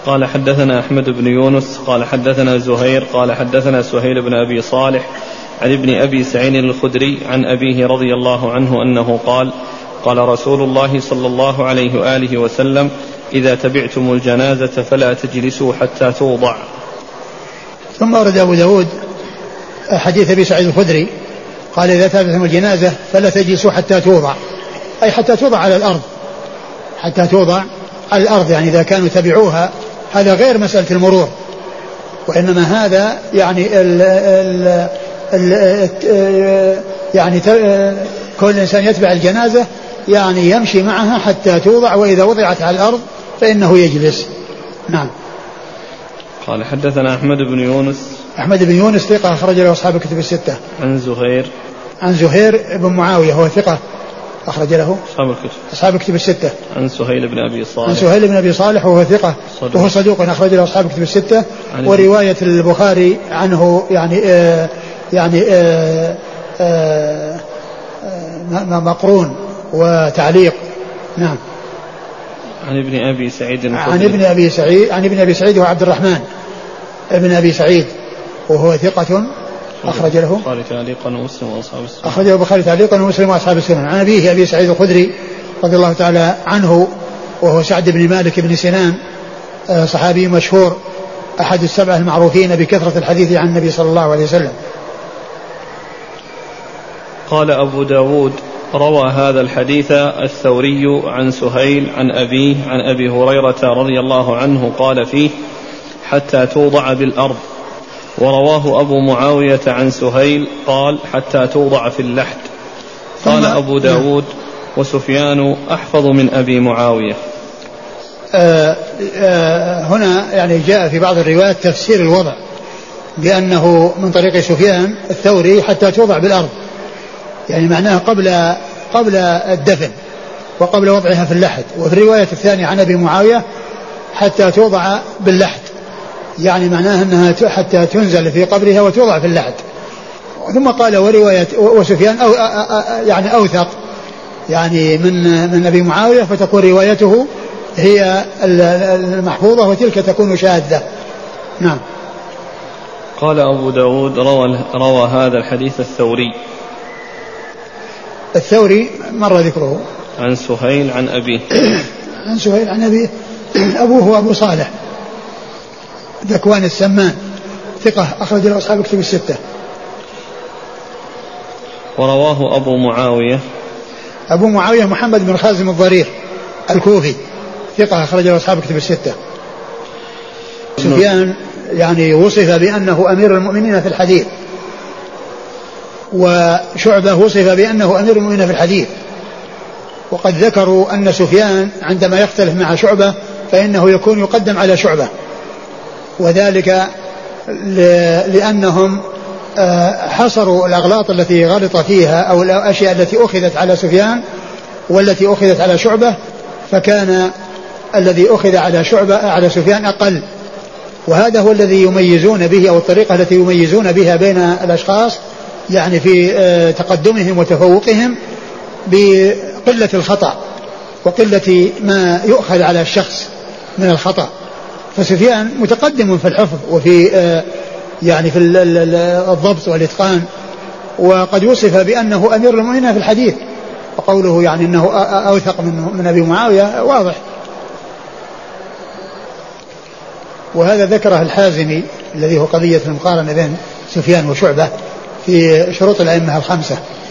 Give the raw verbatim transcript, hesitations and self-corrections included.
قال حدثنا أحمد بن يونس قال حدثنا زهير قال حدثنا سهيل بن أبي صالح عن ابن أبي سعيد الخدري عن أبيه رضي الله عنه أنه قال قال رسول الله صلى الله عليه وآله وسلم إذا تبعتم الجنازة فلا تجلسوا حتى توضع. ثم ورد أبو داود حديث أبي سعيد الخدري قال إذا تبعتم الجنازة فلا تجلسوا حتى توضع، أي حتى توضع على الأرض، حتى توضع على الأرض، يعني إذا كانوا تبعوها، هذا غير مسألة المرور، وإنما هذا يعني ال ال ال يعني كل إنسان يتبع الجنازة يعني يمشي معها حتى توضع، وإذا وضعت على الأرض فإنه يجلس. نعم. قال حدثنا أحمد بن يونس أحمد بن يونس ثقة أخرج له أصحاب الكتب الستة. عن زهير عن زهير بن معاوية وهو ثقة أخرج له أصحاب الكتب أصحاب الكتب الستة. عن سهيل بن أبي صالح عن سهيل بن أبي صالح وهو ثقة صدوق. وهو صدوق أخرج له أصحاب الكتب الستة. ورواية البخاري عنه يعني آه يعني آه آه آه مقرون وتعليق. نعم. عن ابن أبي سعيد عن ابن أبي سعيد عن ابن أبي سعيد وعبد الرحمن ابن أبي سعيد وهو ثقة أخرج له البخاري تعليقا ومسلم وأصحاب السنن. أخرج البخاري تعليقا ومسلم وأصحاب السنن. عن أبيه أبي سعيد الخدري رضي الله تعالى عنه وهو سعد بن مالك بن سنان صحابي مشهور أحد السبعة المعروفين بكثرة الحديث عن النبي صلى الله عليه وسلم. قال أبو داود روى هذا الحديث الثوري عن سهيل عن أبيه عن أبي هريرة رضي الله عنه قال فيه حتى توضع بالأرض، ورواه أبو معاوية عن سهيل قال حتى توضع في اللحد. قال أبو داود وسفيان أحفظ من أبي معاوية. آه آه هنا يعني جاء في بعض الروايات تفسير الوضع بأنه من طريق سفيان الثوري حتى توضع بالأرض، يعني معناه قبل قبل الدفن وقبل وضعها في اللحد. وفي الرواية الثانية عن أبي معاوية حتى توضع باللحد، يعني معناه أنها حتى تنزل في قبرها وتوضع في اللحد. ثم قال ورواية وسفيان أو يعني أوثق يعني من من أبي معاوية، فتكون روايته هي المحفوظة وتلك تكون شاذة. نعم. قال أبو داود روى, روى هذا الحديث الثوري الثوري مر ذكره عن سهيل عن أبيه عن سهيل عن أبيه أبوه أبو صالح ذكوان السمان ثقة أخرج له أصحاب الكتب الستة. ورواه أبو معاوية أبو معاوية محمد بن خازم الضرير الكوفي ثقة أخرج له أصحاب الكتب الستة. سفيان يعني وصف بأنه أمير المؤمنين في الحديث، وشعبة وصف بأنه أمير المؤمنين في الحديث، وقد ذكروا أن سفيان عندما يختلف مع شعبة فإنه يكون يقدم على شعبة، وذلك لأنهم حصروا الأغلاط التي غلط فيها أو الأشياء التي أخذت على سفيان والتي أخذت على شعبة، فكان الذي أخذ على شعبة على سفيان أقل، وهذا هو الذي يميزون به أو الطريقة التي يميزون بها بين الأشخاص يعني في تقدمهم وتفوقهم بقلة الخطأ وقلة ما يؤخذ على الشخص من الخطأ. فسفيان متقدم في الحفظ وفي يعني في الضبط والإتقان، وقد وصف بأنه أمير المؤمنين في الحديث، وقوله يعني أنه أوثق من من أبي معاوية واضح. وهذا ذكره الحازمي الذي هو قضية المقارنة بين سفيان وشعبة في شروط الأئمة الخمسة.